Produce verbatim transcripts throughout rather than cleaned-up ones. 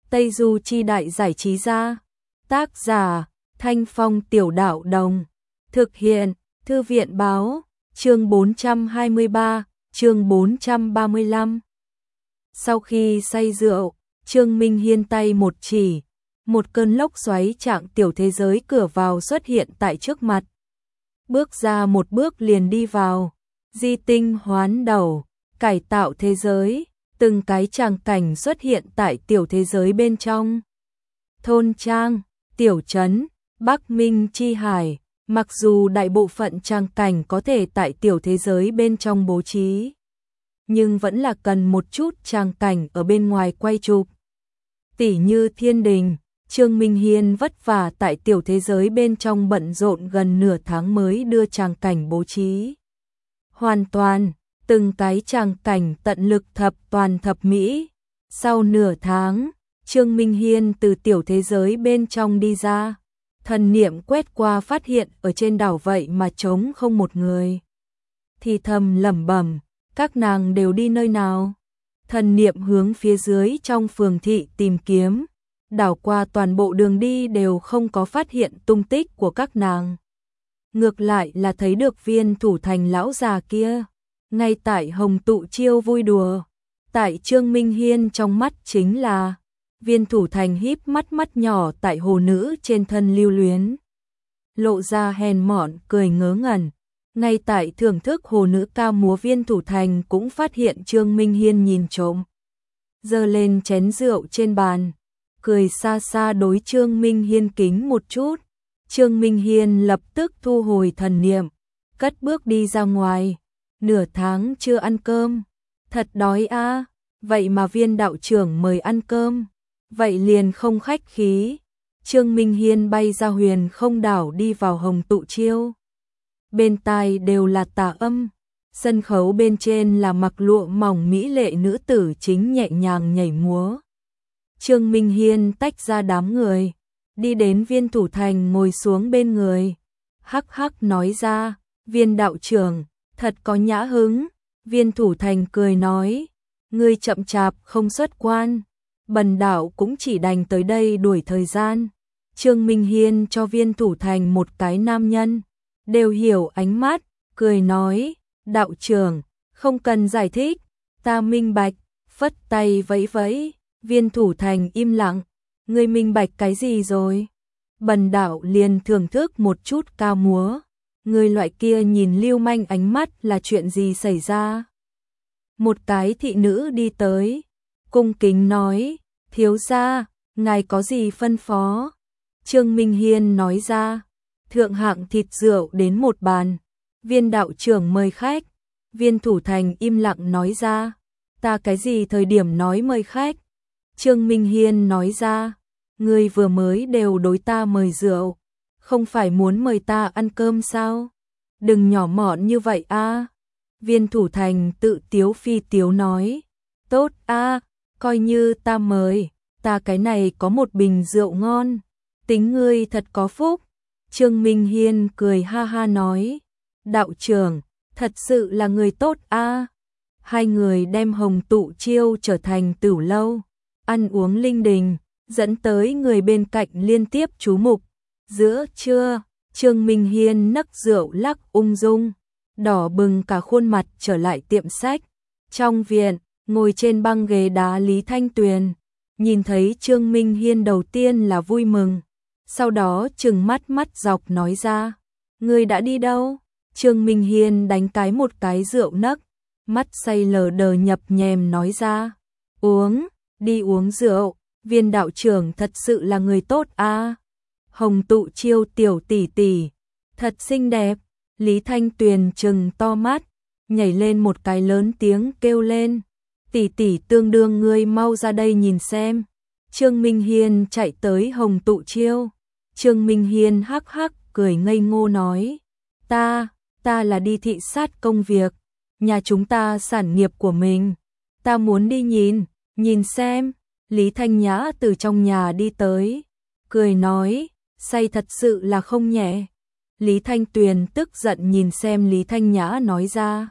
Tây Du Chi Đại Giải Trí Gia. Tác giả Thanh Phong Tiểu Đạo Đồng. Thực hiện Thư viện Báo. Chương bốn trăm hai mươi ba, chương bốn trăm ba mươi lăm. Sau khi say rượu, Trương Minh Hiên tay một chỉ, một cơn lốc xoáy trạng tiểu thế giới cửa vào xuất hiện tại trước mặt. Bước ra một bước liền đi vào, di tinh hoán đầu, cải tạo thế giới, từng cái tràng cảnh xuất hiện tại tiểu thế giới bên trong. Thôn trang, tiểu trấn, Bắc Minh Chi Hải, mặc dù đại bộ phận tràng cảnh có thể tại tiểu thế giới bên trong bố trí, nhưng vẫn là cần một chút tràng cảnh ở bên ngoài quay chụp. Tỉ như Thiên Đình, Trương Minh Hiên vất vả tại tiểu thế giới bên trong bận rộn gần nửa tháng mới đưa tràng cảnh bố trí hoàn toàn, từng cái tràng cảnh tận lực thập toàn thập mỹ. Sau nửa tháng, Trương Minh Hiên từ tiểu thế giới bên trong đi ra, thần niệm quét qua phát hiện ở trên đảo vậy mà trống không một người. Thì thầm lẩm bẩm, các nàng đều đi nơi nào? Thần niệm hướng phía dưới trong phường thị tìm kiếm, đảo qua toàn bộ đường đi đều không có phát hiện tung tích của các nàng. Ngược lại là thấy được Viên Thủ Thành lão già kia, ngay tại Hồng Tụ Chiêu vui đùa. Tại Trương Minh Hiên trong mắt chính là Viên Thủ Thành híp mắt mắt nhỏ tại hồ nữ trên thân lưu luyến, lộ ra hèn mọn cười ngớ ngẩn. Ngay tại thưởng thức hồ nữ ca múa, Viên Thủ Thành cũng phát hiện Trương Minh Hiên nhìn trộm, giơ lên chén rượu trên bàn, cười xa xa đối Trương Minh Hiên kính một chút. Trương Minh Hiên lập tức thu hồi thần niệm, cất bước đi ra ngoài. Nửa tháng chưa ăn cơm, thật đói a. À. Vậy mà Viên đạo trưởng mời ăn cơm, vậy liền không khách khí. Trương Minh Hiên bay ra huyền không đảo đi vào Hồng Tụ Chiêu. Bên tai đều là tà âm, sân khấu bên trên là mặc lụa mỏng mỹ lệ nữ tử chính nhẹ nhàng nhảy múa. Trương Minh Hiên tách ra đám người, đi đến Viên Thủ Thành ngồi xuống bên người, hắc hắc nói ra, Viên đạo trưởng, thật có nhã hứng. Viên Thủ Thành cười nói, ngươi chậm chạp không xuất quan, bần đạo cũng chỉ đành tới đây đuổi thời gian. Trương Minh Hiên cho Viên Thủ Thành một cái nam nhân đều hiểu ánh mắt, cười nói, đạo trưởng, không cần giải thích, ta minh bạch. Phất tay vẫy vẫy, Viên Thủ Thành im lặng, ngươi minh bạch cái gì rồi? Bần đạo liền thưởng thức một chút ca múa, người loại kia nhìn lưu manh ánh mắt là chuyện gì xảy ra? Một cái thị nữ đi tới, cung kính nói, thiếu gia, ngài có gì phân phó? Trương Minh Hiên nói ra, thượng hạng thịt rượu đến một bàn, Viên đạo trưởng mời khách. Viên Thủ Thành im lặng nói ra, ta cái gì thời điểm nói mời khách? Trương Minh Hiên nói ra, ngươi vừa mới đều đối ta mời rượu, không phải muốn mời ta ăn cơm sao? Đừng nhỏ mọn như vậy a. À. Viên Thủ Thành tự tiếu phi tiếu nói, tốt a, à, coi như ta mời, ta cái này có một bình rượu ngon, tính ngươi thật có phúc. Trương Minh Hiên cười ha ha nói, đạo trưởng, thật sự là người tốt a. À. Hai người đem Hồng Tụ Chiêu trở thành tửu lâu, ăn uống linh đình, dẫn tới người bên cạnh liên tiếp chú mục. Giữa trưa, Trương Minh Hiên nấc rượu lắc ung dung, đỏ bừng cả khuôn mặt trở lại tiệm sách. Trong viện, ngồi trên băng ghế đá Lý Thanh Tuyền, nhìn thấy Trương Minh Hiên đầu tiên là vui mừng, sau đó trừng mắt mắt dọc nói ra, ngươi đã đi đâu? Trương Minh Hiên đánh cái một cái rượu nấc, mắt say lờ đờ nhập nhèm nói ra, uống, đi uống rượu, Viên đạo trưởng thật sự là người tốt a. À. Hồng Tụ Chiêu tiểu tỷ tỷ, thật xinh đẹp. Lý Thanh Tuyền trừng to mắt, nhảy lên một cái lớn tiếng kêu lên, tỷ tỷ tương đương, ngươi mau ra đây nhìn xem. Trương Minh Hiên chạy tới Hồng Tụ Chiêu. Trương Minh Hiên hắc hắc cười ngây ngô nói, ta, ta là đi thị sát công việc, nhà chúng ta sản nghiệp của mình, ta muốn đi nhìn, nhìn xem. Lý Thanh Nhã từ trong nhà đi tới, cười nói, say thật sự là không nhẹ. Lý Thanh Tuyền tức giận nhìn xem Lý Thanh Nhã nói ra,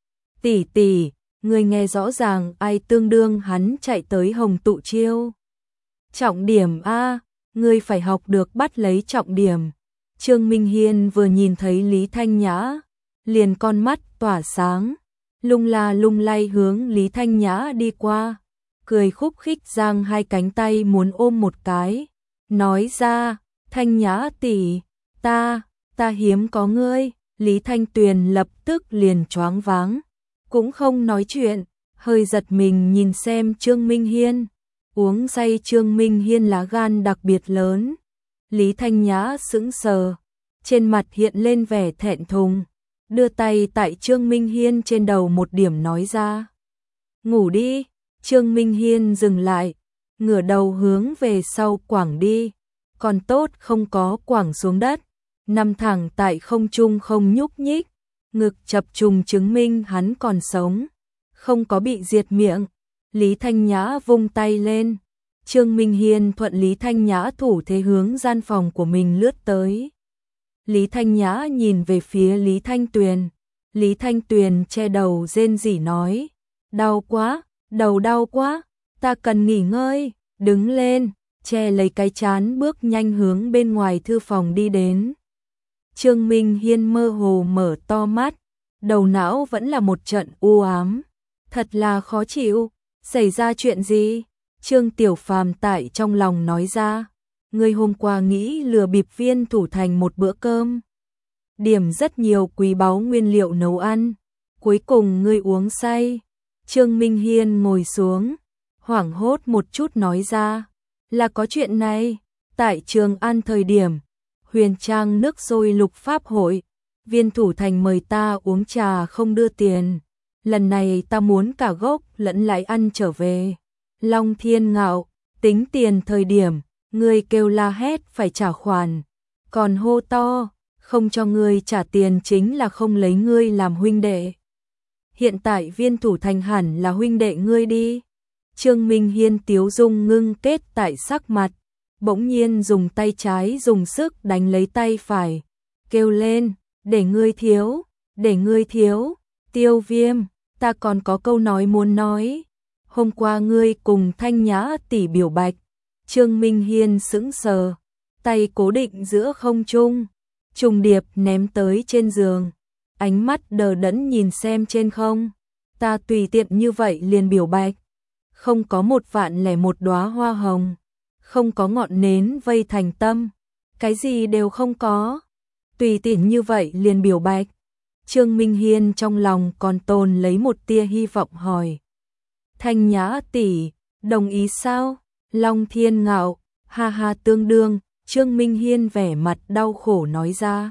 tỷ tỷ, người nghe rõ ràng ai tương đương hắn chạy tới Hồng Tụ Chiêu. Trọng điểm a, ngươi phải học được bắt lấy trọng điểm. Trương Minh Hiên vừa nhìn thấy Lý Thanh Nhã, liền con mắt tỏa sáng, lung la lung lay hướng Lý Thanh Nhã đi qua, cười khúc khích giang hai cánh tay muốn ôm một cái, nói ra, Thanh Nhã tỷ, ta, ta hiếm có ngươi. Lý Thanh Tuyền lập tức liền choáng váng, cũng không nói chuyện, hơi giật mình nhìn xem Trương Minh Hiên. Uống say Trương Minh Hiên lá gan đặc biệt lớn. Lý Thanh Nhã sững sờ, trên mặt hiện lên vẻ thẹn thùng, đưa tay tại Trương Minh Hiên trên đầu một điểm nói ra. Ngủ đi. Trương Minh Hiên dừng lại, ngửa đầu hướng về sau quẳng đi, còn tốt không có quẳng xuống đất, nằm thẳng tại không trung không nhúc nhích, ngực chập trùng chứng minh hắn còn sống, không có bị diệt miệng. Lý Thanh Nhã vung tay lên, Trương Minh Hiên thuận Lý Thanh Nhã thủ thế hướng gian phòng của mình lướt tới. Lý Thanh Nhã nhìn về phía Lý Thanh Tuyền, Lý Thanh Tuyền che đầu rên rỉ nói, đau quá, đầu đau quá, ta cần nghỉ ngơi, đứng lên, che lấy cái trán bước nhanh hướng bên ngoài thư phòng đi đến. Trương Minh Hiên mơ hồ mở to mắt, đầu não vẫn là một trận u ám, thật là khó chịu, xảy ra chuyện gì? Trương Tiểu Phàm tại trong lòng nói ra, ngươi hôm qua nghĩ lừa bịp Viên Thủ Thành một bữa cơm, điểm rất nhiều quý báu nguyên liệu nấu ăn, cuối cùng ngươi uống say. Trương Minh Hiên ngồi xuống, hoảng hốt một chút nói ra, là có chuyện này, tại Trường An thời điểm, Huyền Trang nước sôi lục pháp hội, Viên Thủ Thành mời ta uống trà không đưa tiền, lần này ta muốn cả gốc lẫn lãi ăn trở về. Long Thiên Ngạo, tính tiền thời điểm, ngươi kêu la hét phải trả khoản, còn hô to, không cho ngươi trả tiền chính là không lấy ngươi làm huynh đệ. Hiện tại Viên Thủ Thành hẳn là huynh đệ ngươi đi. Trương Minh Hiên tiếu dung ngưng kết tại sắc mặt, bỗng nhiên dùng tay trái dùng sức đánh lấy tay phải, kêu lên, để ngươi thiếu, để ngươi thiếu, Tiêu Viêm, ta còn có câu nói muốn nói. Hôm qua ngươi cùng Thanh Nhã tỷ biểu bạch. Trương Minh Hiên sững sờ, tay cố định giữa không trung, trùng điệp ném tới trên giường, ánh mắt đờ đẫn nhìn xem trên không. Ta tùy tiện như vậy liền biểu bạch, không có một vạn lẻ một đóa hoa hồng, không có ngọn nến vây thành tâm, cái gì đều không có, tùy tiện như vậy liền biểu bạch. Trương Minh Hiên trong lòng còn tồn lấy một tia hy vọng hỏi, Thanh Nhã tỷ, đồng ý sao? Long Thiên Ngạo, ha ha tương đương. Trương Minh Hiên vẻ mặt đau khổ nói ra,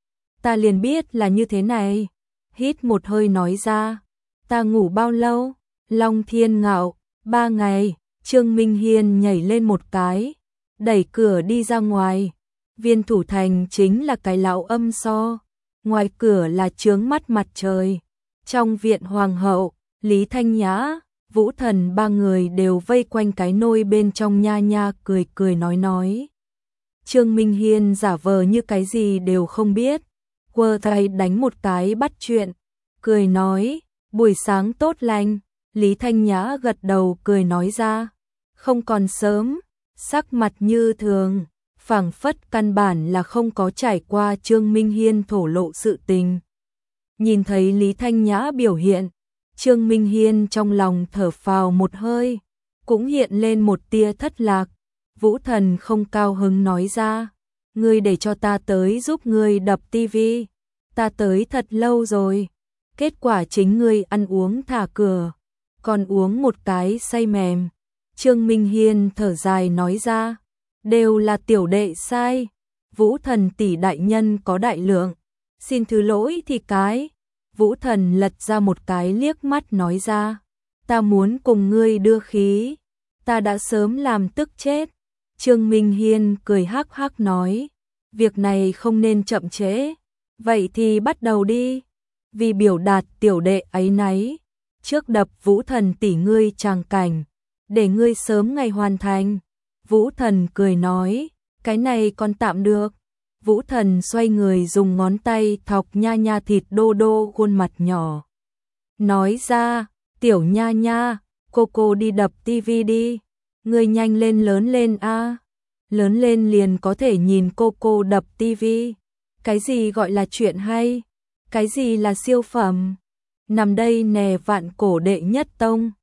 ta liền biết là như thế này. Hít một hơi nói ra, ta ngủ bao lâu? Long Thiên Ngạo, ba ngày. Trương Minh Hiên nhảy lên một cái, đẩy cửa đi ra ngoài. Viên Thủ Thành chính là cái lão âm so, ngoài cửa là chướng mắt mặt trời. Trong viện hoàng hậu, Lý Thanh Nhã, Vũ Thần ba người đều vây quanh cái nôi bên trong nha nha cười cười nói nói. Trương Minh Hiên giả vờ như cái gì đều không biết, quơ tay đánh một cái bắt chuyện, cười nói, buổi sáng tốt lành. Lý Thanh Nhã gật đầu cười nói ra, không còn sớm, sắc mặt như thường, phảng phất căn bản là không có trải qua Trương Minh Hiên thổ lộ sự tình. Nhìn thấy Lý Thanh Nhã biểu hiện, Trương Minh Hiên trong lòng thở phào một hơi, cũng hiện lên một tia thất lạc. Vũ Thần không cao hứng nói ra, ngươi để cho ta tới giúp ngươi đập tivi, ta tới thật lâu rồi, kết quả chính ngươi ăn uống thả cửa, còn uống một cái say mềm. Trương Minh Hiên thở dài nói ra, đều là tiểu đệ sai, Vũ Thần tỷ đại nhân có đại lượng, xin thứ lỗi thì cái. Vũ Thần lật ra một cái liếc mắt nói ra, ta muốn cùng ngươi đưa khí, ta đã sớm làm tức chết. Trương Minh Hiên cười hắc hắc nói, việc này không nên chậm trễ, vậy thì bắt đầu đi. Vì biểu đạt tiểu đệ ấy náy, trước đập Vũ Thần tỷ ngươi tràng cảnh, để ngươi sớm ngày hoàn thành. Vũ Thần cười nói, cái này còn tạm được. Vũ Thần xoay người dùng ngón tay thọc nha nha thịt đô đô khuôn mặt nhỏ, nói ra, tiểu nha nha, cô cô đi đập tivi đi. Ngươi nhanh lên lớn lên a. Lớn lên liền có thể nhìn cô cô đập tivi. Cái gì gọi là chuyện hay? Cái gì là siêu phẩm? Nằm đây nè vạn cổ đệ nhất tông.